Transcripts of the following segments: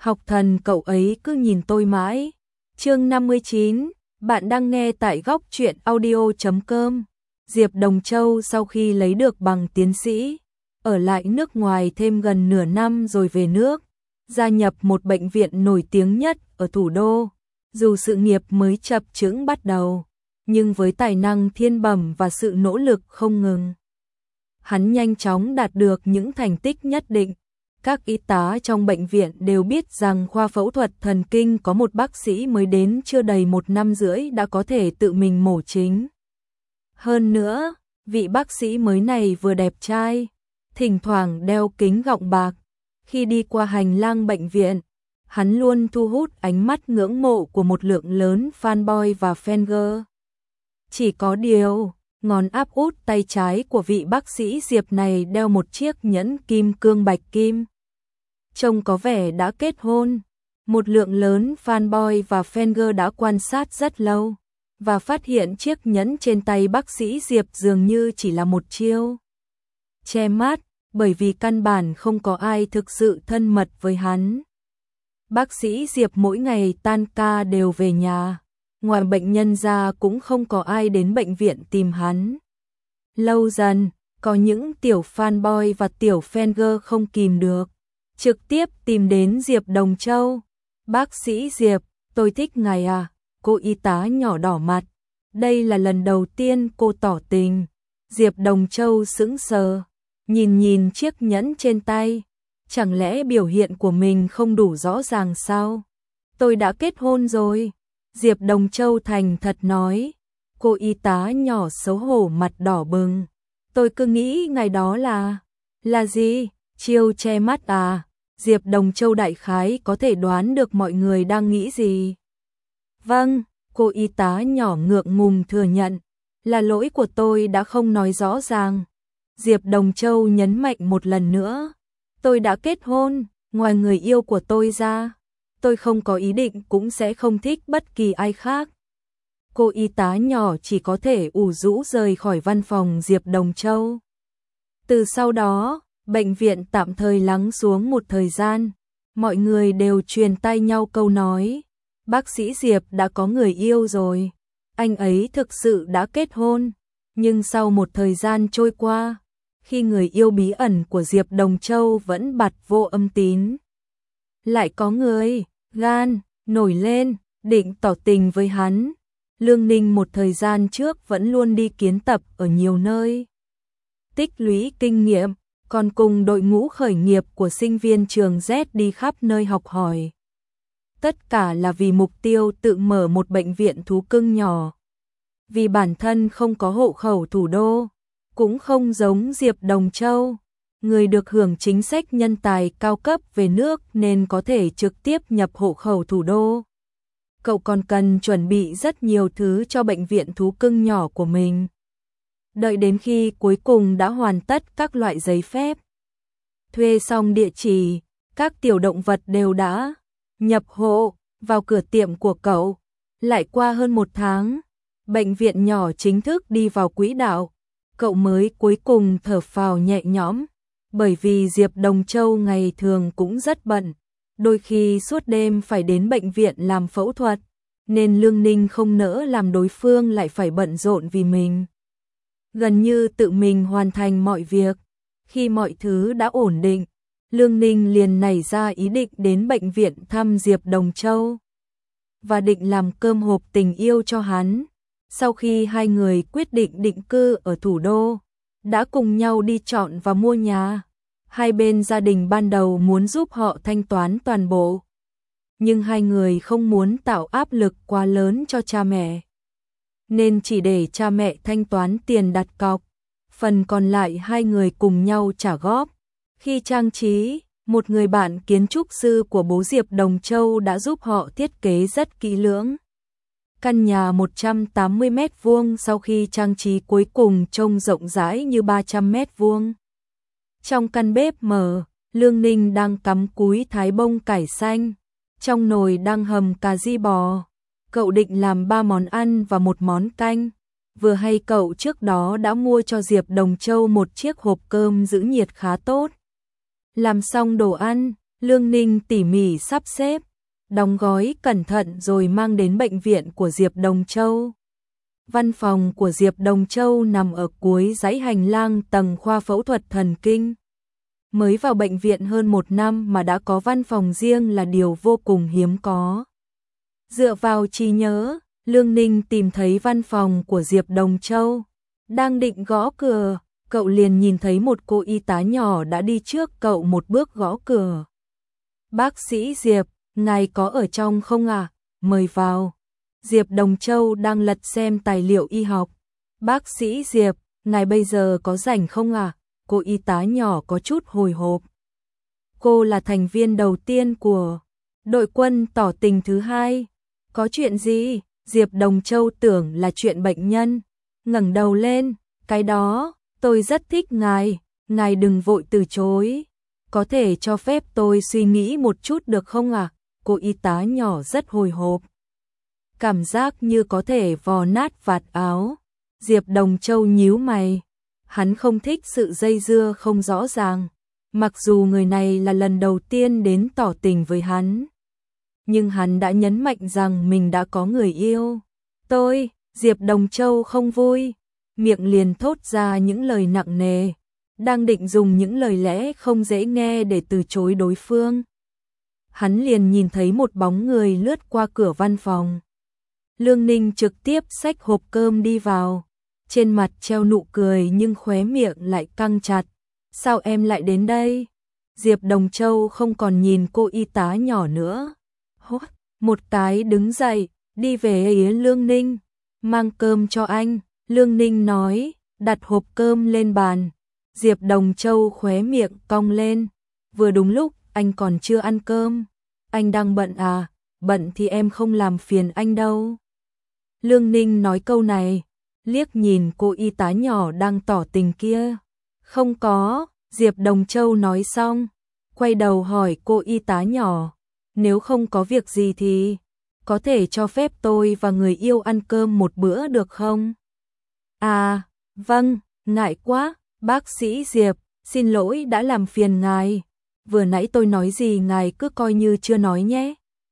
Học thần cậu ấy cứ nhìn tôi mãi. Chương 59, bạn đang nghe tại góc truyện audio.com. Diệp Đồng Châu sau khi lấy được bằng tiến sĩ, ở lại nước ngoài thêm gần nửa năm rồi về nước, gia nhập một bệnh viện nổi tiếng nhất ở thủ đô. Dù sự nghiệp mới chập chững bắt đầu, nhưng với tài năng thiên bẩm và sự nỗ lực không ngừng, hắn nhanh chóng đạt được những thành tích nhất định. Các y tá trong bệnh viện đều biết rằng khoa phẫu thuật thần kinh có một bác sĩ mới đến chưa đầy 1 năm rưỡi đã có thể tự mình mổ chính. Hơn nữa, vị bác sĩ mới này vừa đẹp trai, thỉnh thoảng đeo kính gọng bạc. Khi đi qua hành lang bệnh viện, hắn luôn thu hút ánh mắt ngưỡng mộ của một lượng lớn fanboy và fangirl. Chỉ có điều, ngón áp út tay trái của vị bác sĩ Diệp này đeo một chiếc nhẫn kim cương bạch kim. Trông có vẻ đã kết hôn. Một lượng lớn fanboy và fangirl đã quan sát rất lâu và phát hiện chiếc nhẫn trên tay bác sĩ Diệp dường như chỉ là một chiêu che mắt, bởi vì căn bản không có ai thực sự thân mật với hắn. Bác sĩ Diệp mỗi ngày tan ca đều về nhà, ngoài bệnh nhân ra cũng không có ai đến bệnh viện tìm hắn. Lâu dần, có những tiểu fanboy và tiểu fangirl không kìm được, trực tiếp tìm đến Diệp Đồng Châu. Bác sĩ Diệp, tôi thích ngài à, cô y tá nhỏ đỏ mặt. Đây là lần đầu tiên cô tỏ tình. Diệp Đồng Châu sững sờ, nhìn chiếc nhẫn trên tay. Chẳng lẽ biểu hiện của mình không đủ rõ ràng sao? Tôi đã kết hôn rồi. Diệp Đồng Châu thành thật nói. Cô y tá nhỏ xấu hổ mặt đỏ bừng. Tôi cứ nghĩ ngày đó là gì? Chiêu che mắt à? Diệp Đồng Châu đại khái có thể đoán được mọi người đang nghĩ gì. Vâng, cô y tá nhỏ ngượng ngùng thừa nhận. Là lỗi của tôi đã không nói rõ ràng. Diệp Đồng Châu nhấn mạnh một lần nữa. Tôi đã kết hôn, ngoài người yêu của tôi ra, tôi không có ý định cũng sẽ không thích bất kỳ ai khác. Cô y tá nhỏ chỉ có thể ủ rũ rời khỏi văn phòng Diệp Đồng Châu. Từ sau đó, bệnh viện tạm thời lắng xuống một thời gian, mọi người đều truyền tai nhau câu nói, bác sĩ Diệp đã có người yêu rồi, anh ấy thực sự đã kết hôn. Nhưng sau một thời gian trôi qua, khi người yêu bí ẩn của Diệp Đồng Châu vẫn bặt vô âm tín, lại có người gan nổi lên, định tỏ tình với hắn. Lương Ninh một thời gian trước vẫn luôn đi kiến tập ở nhiều nơi, tích lũy kinh nghiệm, còn cùng đội ngũ khởi nghiệp của sinh viên trường Z đi khắp nơi học hỏi. Tất cả là vì mục tiêu tự mở một bệnh viện thú cưng nhỏ. Vì bản thân không có hộ khẩu thủ đô, cũng không giống Diệp Đồng Châu, người được hưởng chính sách nhân tài cao cấp về nước nên có thể trực tiếp nhập hộ khẩu thủ đô. Cậu còn cần chuẩn bị rất nhiều thứ cho bệnh viện thú cưng nhỏ của mình. Đợi đến khi cuối cùng đã hoàn tất các loại giấy phép, thuê xong địa chỉ, các tiểu động vật đều đã nhập hộ vào cửa tiệm của cậu. Lại qua hơn 1 tháng, bệnh viện nhỏ chính thức đi vào quỹ đạo. Cậu mới cuối cùng thở phào nhẹ nhõm, bởi vì Diệp Đồng Châu ngày thường cũng rất bận, đôi khi suốt đêm phải đến bệnh viện làm phẫu thuật, nên Lương Ninh không nỡ làm đối phương lại phải bận rộn vì mình. Gần như tự mình hoàn thành mọi việc. Khi mọi thứ đã ổn định, Lương Ninh liền nảy ra ý định đến bệnh viện thăm Diệp Đồng Châu và định làm cơm hộp tình yêu cho hắn. Sau khi hai người quyết định định cư ở thủ đô, đã cùng nhau đi chọn và mua nhà. Hai bên gia đình ban đầu muốn giúp họ thanh toán toàn bộ, nhưng hai người không muốn tạo áp lực quá lớn cho cha mẹ, nên chỉ để cha mẹ thanh toán tiền đặt cọc, phần còn lại hai người cùng nhau trả góp. Khi trang trí, một người bạn kiến trúc sư của bố Diệp Đồng Châu đã giúp họ thiết kế rất kỹ lưỡng. Căn nhà 180 mét vuông sau khi trang trí cuối cùng trông rộng rãi như 300 mét vuông. Trong căn bếp mở, Lương Ninh đang cắm cúi thái bông cải xanh, trong nồi đang hầm cà ri bò. Cậu định làm 3 món ăn và 1 món canh. Vừa hay cậu trước đó đã mua cho Diệp Đồng Châu một chiếc hộp cơm giữ nhiệt khá tốt. Làm xong đồ ăn, Lương Ninh tỉ mỉ sắp xếp, đóng gói cẩn thận rồi mang đến bệnh viện của Diệp Đồng Châu. Văn phòng của Diệp Đồng Châu nằm ở cuối dãy hành lang tầng khoa phẫu thuật thần kinh. Mới vào bệnh viện hơn 1 năm mà đã có văn phòng riêng là điều vô cùng hiếm có. Dựa vào trí nhớ, Lương Ninh tìm thấy văn phòng của Diệp Đồng Châu. Đang định gõ cửa, cậu liền nhìn thấy một cô y tá nhỏ đã đi trước cậu một bước gõ cửa. Bác sĩ Diệp, ngài có ở trong không ạ? Mời vào. Diệp Đồng Châu đang lật xem tài liệu y học. Bác sĩ Diệp, ngài bây giờ có rảnh không ạ? Cô y tá nhỏ có chút hồi hộp. Cô là thành viên đầu tiên của đội quân tỏ tình thứ hai. Có chuyện gì? Diệp Đồng Châu tưởng là chuyện bệnh nhân. Ngẩng đầu lên, cái đó, tôi rất thích ngài đừng vội từ chối. Có thể cho phép tôi suy nghĩ một chút được không ạ? Cô y tá nhỏ rất hồi hộp. Cảm giác như có thể vò nát vạt áo. Diệp Đồng Châu nhíu mày. Hắn không thích sự dây dưa không rõ ràng. Mặc dù người này là lần đầu tiên đến tỏ tình với hắn. Nhưng hắn đã nhấn mạnh rằng mình đã có người yêu. Diệp Đồng Châu không vui. Miệng liền thốt ra những lời nặng nề. Đang định dùng những lời lẽ không dễ nghe để từ chối đối phương. Hắn liền nhìn thấy một bóng người lướt qua cửa văn phòng. Lương Ninh trực tiếp xách hộp cơm đi vào. Trên mặt treo nụ cười nhưng khóe miệng lại căng chặt. Sao em lại đến đây? Diệp Đồng Châu không còn nhìn cô y tá nhỏ nữa. Hốt, một cái đứng dậy, đi về phía Lương Ninh. Mang cơm cho anh, Lương Ninh nói, đặt hộp cơm lên bàn. Diệp Đồng Châu khóe miệng cong lên. Vừa đúng lúc, anh còn chưa ăn cơm. Anh đang bận à? Bận thì em không làm phiền anh đâu. Lương Ninh nói câu này, liếc nhìn cô y tá nhỏ đang tỏ tình kia. Không có, Diệp Đồng Châu nói xong, quay đầu hỏi cô y tá nhỏ, nếu không có việc gì thì có thể cho phép tôi và người yêu ăn cơm một bữa được không? À, vâng, ngại quá, bác sĩ Diệp, xin lỗi đã làm phiền ngài. Vừa nãy tôi nói gì ngài cứ coi như chưa nói nhé.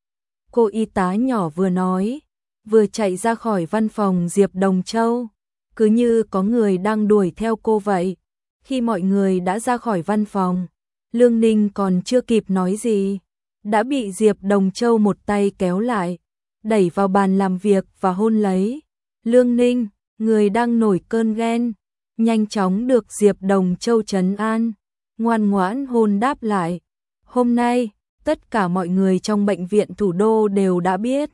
Cô y tá nhỏ vừa nói, vừa chạy ra khỏi văn phòng Diệp Đồng Châu, cứ như có người đang đuổi theo cô vậy. Khi mọi người đã ra khỏi văn phòng, Lương Ninh còn chưa kịp nói gì, đã bị Diệp Đồng Châu một tay kéo lại, đẩy vào bàn làm việc và hôn lấy. Lương Ninh, người đang nổi cơn ghen, nhanh chóng được Diệp Đồng Châu trấn an, ngoan ngoãn hôn đáp lại. Hôm nay, tất cả mọi người trong bệnh viện thủ đô đều đã biết.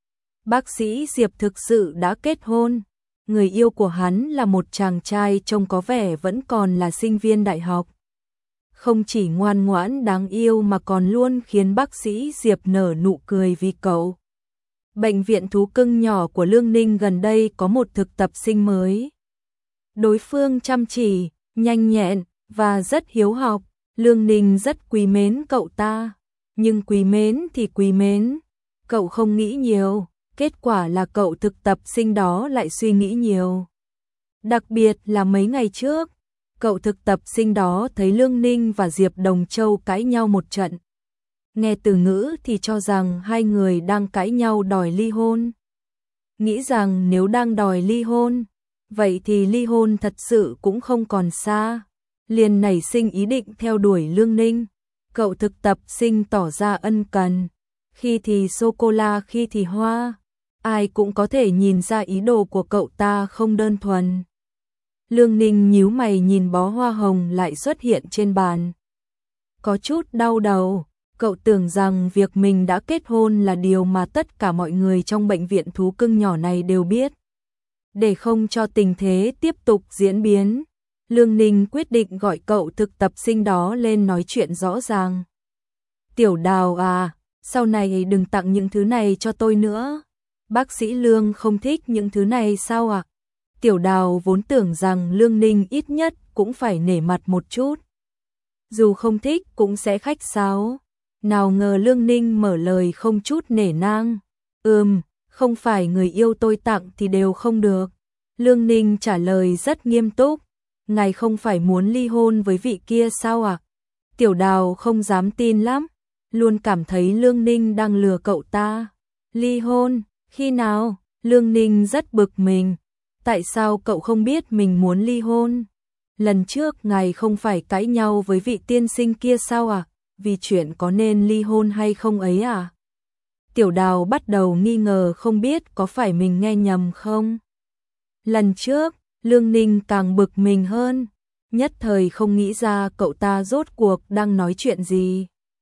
Bác sĩ Diệp thực sự đã kết hôn. Người yêu của hắn là một chàng trai trông có vẻ vẫn còn là sinh viên đại học. Không chỉ ngoan ngoãn đáng yêu mà còn luôn khiến bác sĩ Diệp nở nụ cười vì cậu. Bệnh viện thú cưng nhỏ của Lương Ninh gần đây có một thực tập sinh mới. Đối phương chăm chỉ, nhanh nhẹn và rất hiếu học. Lương Ninh rất quý mến cậu ta. Nhưng quý mến thì quý mến, cậu không nghĩ nhiều. Kết quả là cậu thực tập sinh đó lại suy nghĩ nhiều. Đặc biệt là mấy ngày trước, cậu thực tập sinh đó thấy Lương Ninh và Diệp Đồng Châu cãi nhau một trận. Nghe từ ngữ thì cho rằng hai người đang cãi nhau đòi ly hôn. Nghĩ rằng nếu đang đòi ly hôn, vậy thì ly hôn thật sự cũng không còn xa. Liền nảy sinh ý định theo đuổi Lương Ninh. Cậu thực tập sinh tỏ ra ân cần, khi thì sô-cô-la khi thì hoa. Ai cũng có thể nhìn ra ý đồ của cậu ta không đơn thuần. Lương Ninh nhíu mày nhìn bó hoa hồng lại xuất hiện trên bàn. Có chút đau đầu, cậu tưởng rằng việc mình đã kết hôn là điều mà tất cả mọi người trong bệnh viện thú cưng nhỏ này đều biết. Để không cho tình thế tiếp tục diễn biến, Lương Ninh quyết định gọi cậu thực tập sinh đó lên nói chuyện rõ ràng. Tiểu Đào à, sau này đừng tặng những thứ này cho tôi nữa. Bác sĩ Lương không thích những thứ này sao ạ? Tiểu Đào vốn tưởng rằng Lương Ninh ít nhất cũng phải nể mặt một chút. Dù không thích cũng sẽ khách sáo. Nào ngờ Lương Ninh mở lời không chút nể nang. Không phải người yêu tôi tặng thì đều không được. Lương Ninh trả lời rất nghiêm túc. Ngài không phải muốn ly hôn với vị kia sao ạ? Tiểu Đào không dám tin lắm. luôn cảm thấy Lương Ninh đang lừa cậu ta. Ly hôn, khi nào? Lương Ninh rất bực mình. Tại sao cậu không biết mình muốn ly hôn? Lần trước ngài không phải cãi nhau với vị tiên sinh kia sao à? Vì chuyện có nên ly hôn hay không ấy à? Tiểu Đào bắt đầu nghi ngờ không biết có phải mình nghe nhầm không. Lần trước, Lương Ninh càng bực mình hơn, nhất thời không nghĩ ra cậu ta rốt cuộc đang nói chuyện gì.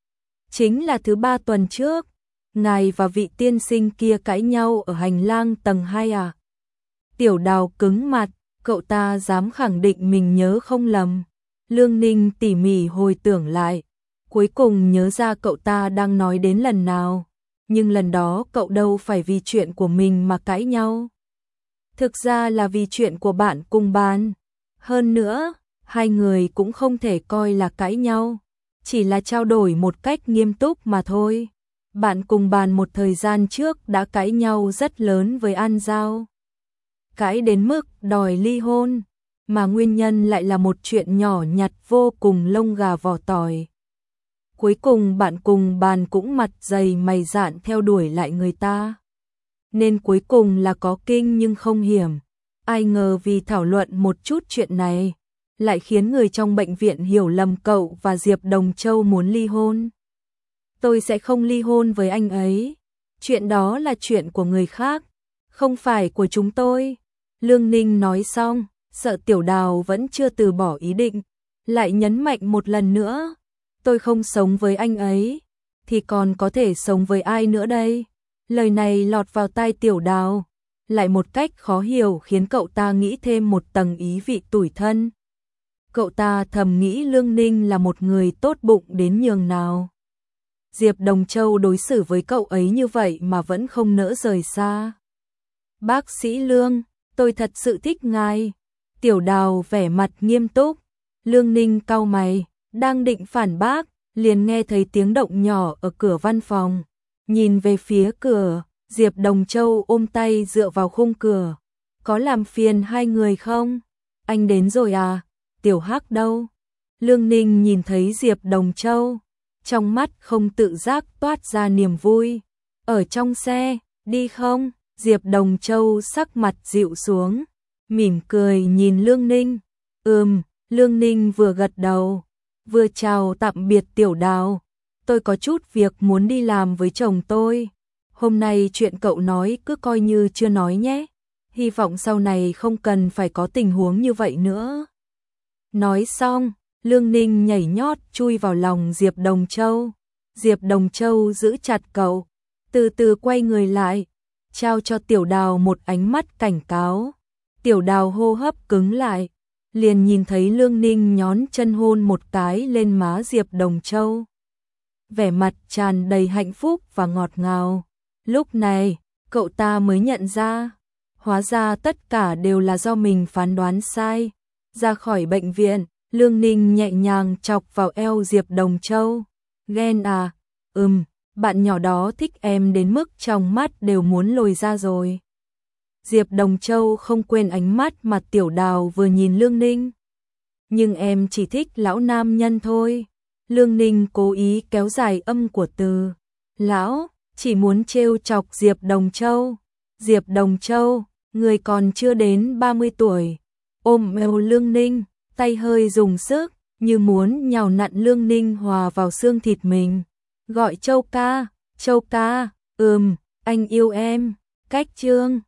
Chính là thứ 3 tuần trước, ngài và vị tiên sinh kia cãi nhau ở hành lang tầng 2 à? Tiểu Đào cứng mặt, cậu ta dám khẳng định mình nhớ không lầm. Lương Ninh tỉ mỉ hồi tưởng lại, cuối cùng nhớ ra cậu ta đang nói đến lần nào. Nhưng lần đó cậu đâu phải vì chuyện của mình mà cãi nhau. Thực ra là vì chuyện của bạn cùng bàn. Hơn nữa, hai người cũng không thể coi là cãi nhau, chỉ là trao đổi một cách nghiêm túc mà thôi. Bạn cùng bàn một thời gian trước đã cãi nhau rất lớn với An Giao. Cãi đến mức đòi ly hôn, mà nguyên nhân lại là một chuyện nhỏ nhặt vô cùng lông gà vỏ tỏi. Cuối cùng bạn cùng bàn cũng mặt dày mày dạn theo đuổi lại người ta. Nên cuối cùng là có kinh nhưng không hiểm. Ai ngờ vì thảo luận một chút chuyện này, lại khiến người trong bệnh viện hiểu lầm cậu và Diệp Đồng Châu muốn ly hôn. Tôi sẽ không ly hôn với anh ấy. Chuyện đó là chuyện của người khác, không phải của chúng tôi. Lương Ninh nói xong, sợ Tiểu Đào vẫn chưa từ bỏ ý định, lại nhấn mạnh một lần nữa. Tôi không sống với anh ấy, thì còn có thể sống với ai nữa đây? Lời này lọt vào tai Tiểu Đào, lại một cách khó hiểu khiến cậu ta nghĩ thêm một tầng ý vị tủi thân. Cậu ta thầm nghĩ Lương Ninh là một người tốt bụng đến nhường nào. Diệp Đồng Châu đối xử với cậu ấy như vậy mà vẫn không nỡ rời xa. Bác sĩ Lương, tôi thật sự thích ngài. Tiểu Đào vẻ mặt nghiêm túc. Lương Ninh cau mày, đang định phản bác, liền nghe thấy tiếng động nhỏ ở cửa văn phòng. Nhìn về phía cửa, Diệp Đồng Châu ôm tay dựa vào khung cửa. Có làm phiền hai người không? Anh đến rồi à? Tiểu Hắc đâu? Lương Ninh nhìn thấy Diệp Đồng Châu, trong mắt không tự giác toát ra niềm vui. Ở trong xe, đi không? Diệp Đồng Châu sắc mặt dịu xuống, mỉm cười nhìn Lương Ninh. Lương Ninh vừa gật đầu, vừa chào tạm biệt Tiểu Đào. Tôi có chút việc muốn đi làm với chồng tôi. Hôm nay chuyện cậu nói cứ coi như chưa nói nhé. Hy vọng sau này không cần phải có tình huống như vậy nữa. Nói xong, Lương Ninh nhảy nhót chui vào lòng Diệp Đồng Châu. Diệp Đồng Châu giữ chặt cậu, từ từ quay người lại, trao cho Tiểu Đào một ánh mắt cảnh cáo. Tiểu Đào hô hấp cứng lại, liền nhìn thấy Lương Ninh nhón chân hôn một cái lên má Diệp Đồng Châu. Vẻ mặt tràn đầy hạnh phúc và ngọt ngào. Lúc này, cậu ta mới nhận ra, hóa ra tất cả đều là do mình phán đoán sai. Ra khỏi bệnh viện, Lương Ninh nhẹ nhàng chọc vào eo Diệp Đồng Châu. Ghen à? Bạn nhỏ đó thích em đến mức trong mắt đều muốn lồi ra rồi. Diệp Đồng Châu không quên ánh mắt mà Tiểu Đào vừa nhìn Lương Ninh. Nhưng em chỉ thích lão nam nhân thôi. Lương Ninh cố ý kéo dài âm của từ. Lão, chỉ muốn trêu chọc Diệp Đồng Châu. Diệp Đồng Châu, người còn chưa đến 30 tuổi. Ôm eo Lương Ninh, tay hơi dùng sức, như muốn nhào nặn Lương Ninh hòa vào xương thịt mình. Gọi Châu ca, anh yêu em. Cách chương